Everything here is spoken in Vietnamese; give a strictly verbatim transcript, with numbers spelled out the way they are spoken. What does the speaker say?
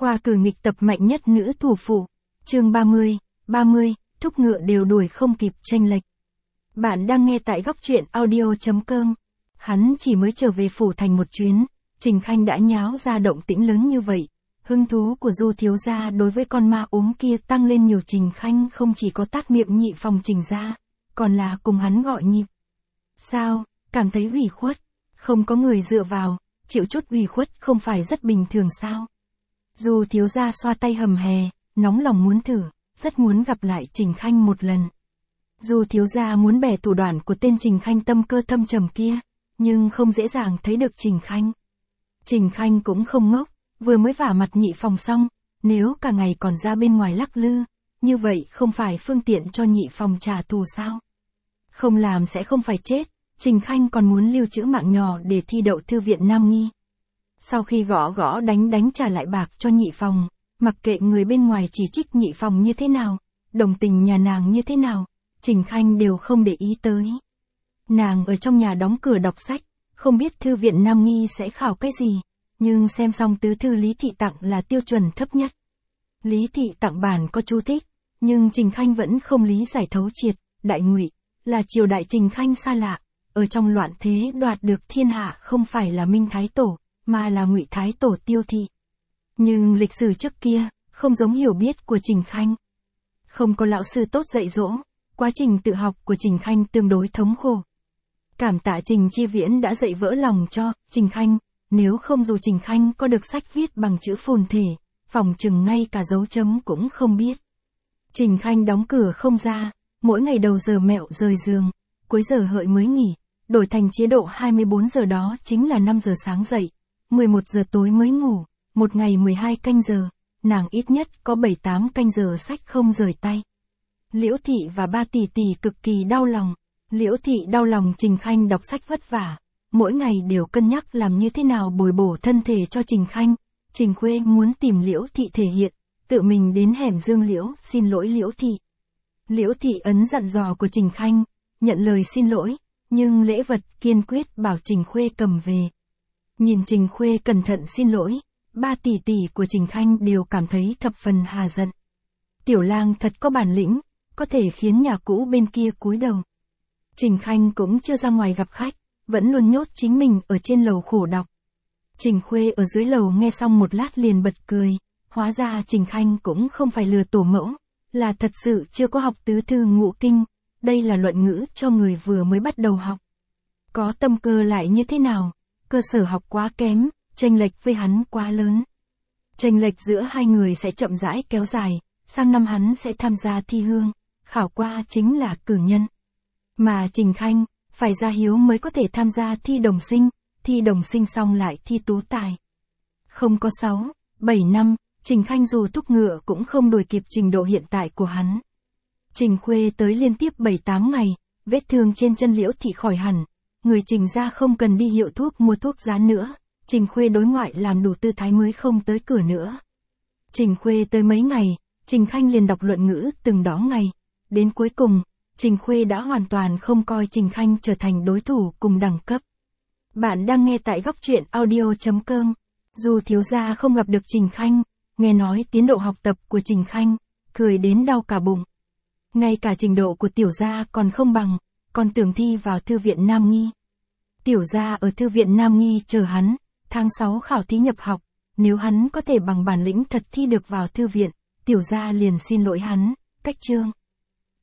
Khoa cử nghịch tập mạnh nhất nữ thủ phụ. Chương ba mươi, ba mươi, thúc ngựa đều đuổi không kịp chênh lệch. Bạn đang nghe tại góc truyện audio chấm com. Hắn chỉ mới trở về phủ thành một chuyến, Trình Khanh đã nháo ra động tĩnh lớn như vậy. Hứng thú của Du thiếu gia đối với con ma ốm kia tăng lên nhiều. Trình Khanh không chỉ có tát miệng nhị phòng Trình gia, còn là cùng hắn gọi nhịp. Sao, cảm thấy ủy khuất, không có người dựa vào, chịu chút ủy khuất không phải rất bình thường sao? Du thiếu gia xoa tay hầm hè, nóng lòng muốn thử, rất muốn gặp lại Trình Khanh một lần. Du thiếu gia muốn bẻ thủ đoạn của tên Trình Khanh tâm cơ thâm trầm kia, nhưng không dễ dàng thấy được Trình Khanh. Trình Khanh cũng không ngốc, vừa mới vả mặt nhị phòng xong, nếu cả ngày còn ra bên ngoài lắc lư, như vậy không phải phương tiện cho nhị phòng trả thù sao? Không làm sẽ không phải chết, Trình Khanh còn muốn lưu trữ mạng nhỏ để thi đậu thư viện Nam Nghi. Sau khi gõ gõ đánh đánh trả lại bạc cho nhị phòng, mặc kệ người bên ngoài chỉ trích nhị phòng như thế nào, đồng tình nhà nàng như thế nào, Trình Khanh đều không để ý tới. Nàng ở trong nhà đóng cửa đọc sách, không biết thư viện Nam Nghi sẽ khảo cái gì, nhưng xem xong tứ thư Lý Thị tặng là tiêu chuẩn thấp nhất. Lý Thị tặng bản có chú thích, nhưng Trình Khanh vẫn không lý giải thấu triệt. Đại Ngụy là triều đại Trình Khanh xa lạ, ở trong loạn thế đoạt được thiên hạ không phải là Minh Thái Tổ, mà là Ngụy Thái Tổ Tiêu Thị. Nhưng lịch sử trước kia, không giống hiểu biết của Trình Khanh. Không có lão sư tốt dạy dỗ, quá trình tự học của Trình Khanh tương đối thống khổ. Cảm tạ Trình Chi Viễn đã dạy vỡ lòng cho Trình Khanh, nếu không dù Trình Khanh có được sách viết bằng chữ phồn thể, phỏng chừng ngay cả dấu chấm cũng không biết. Trình Khanh đóng cửa không ra, mỗi ngày đầu giờ mẹo rời giường, cuối giờ hợi mới nghỉ, đổi thành chế độ hai mươi bốn giờ đó chính là năm giờ sáng dậy, mười một giờ tối mới ngủ, một ngày mười hai canh giờ, nàng ít nhất có bảy tám canh giờ sách không rời tay. Liễu Thị và ba tỷ tỷ cực kỳ đau lòng. Liễu Thị đau lòng Trình Khanh đọc sách vất vả, mỗi ngày đều cân nhắc làm như thế nào bồi bổ thân thể cho Trình Khanh. Trình Khuê muốn tìm Liễu Thị thể hiện, tự mình đến hẻm Dương Liễu xin lỗi Liễu Thị. Liễu Thị ấn dặn dò của Trình Khanh, nhận lời xin lỗi, nhưng lễ vật kiên quyết bảo Trình Khuê cầm về. Nhìn Trình Khuê cẩn thận xin lỗi, ba tỷ tỷ của Trình Khanh đều cảm thấy thập phần hà giận. Tiểu lang thật có bản lĩnh, có thể khiến nhà cũ bên kia cúi đầu. Trình Khanh cũng chưa ra ngoài gặp khách, vẫn luôn nhốt chính mình ở trên lầu khổ đọc. Trình Khuê ở dưới lầu nghe xong một lát liền bật cười, hóa ra Trình Khanh cũng không phải lừa tổ mẫu, là thật sự chưa có học tứ thư ngũ kinh, đây là luận ngữ cho người vừa mới bắt đầu học. Có tâm cơ lại như thế nào, cơ sở học quá kém, chênh lệch với hắn quá lớn. Chênh lệch giữa hai người sẽ chậm rãi kéo dài, sang năm hắn sẽ tham gia thi hương, khảo qua chính là cử nhân. Mà Trình Khanh, phải ra hiếu mới có thể tham gia thi đồng sinh, thi đồng sinh xong lại thi tú tài. Không có sáu, bảy năm, Trình Khanh dù thúc ngựa cũng không đuổi kịp trình độ hiện tại của hắn. Trình Khuê tới liên tiếp bảy tám ngày, vết thương trên chân Liễu Thị khỏi hẳn, người Trình ra không cần đi hiệu thuốc mua thuốc giá nữa, Trình Khuê đối ngoại làm đủ tư thái mới không tới cửa nữa. Trình Khuê tới mấy ngày, Trình Khanh liền đọc luận ngữ từng đó ngày, đến cuối cùng, Trình Khuê đã hoàn toàn không coi Trình Khanh trở thành đối thủ cùng đẳng cấp. Bạn đang nghe tại góc truyện audio chấm com. Dù thiếu gia không gặp được Trình Khanh, nghe nói tiến độ học tập của Trình Khanh, cười đến đau cả bụng. Ngay cả trình độ của tiểu gia còn không bằng, còn tưởng thi vào thư viện Nam Nghi. Tiểu gia ở thư viện Nam Nghi chờ hắn, tháng sáu khảo thí nhập học, nếu hắn có thể bằng bản lĩnh thật thi được vào thư viện, tiểu gia liền xin lỗi hắn, cách chương.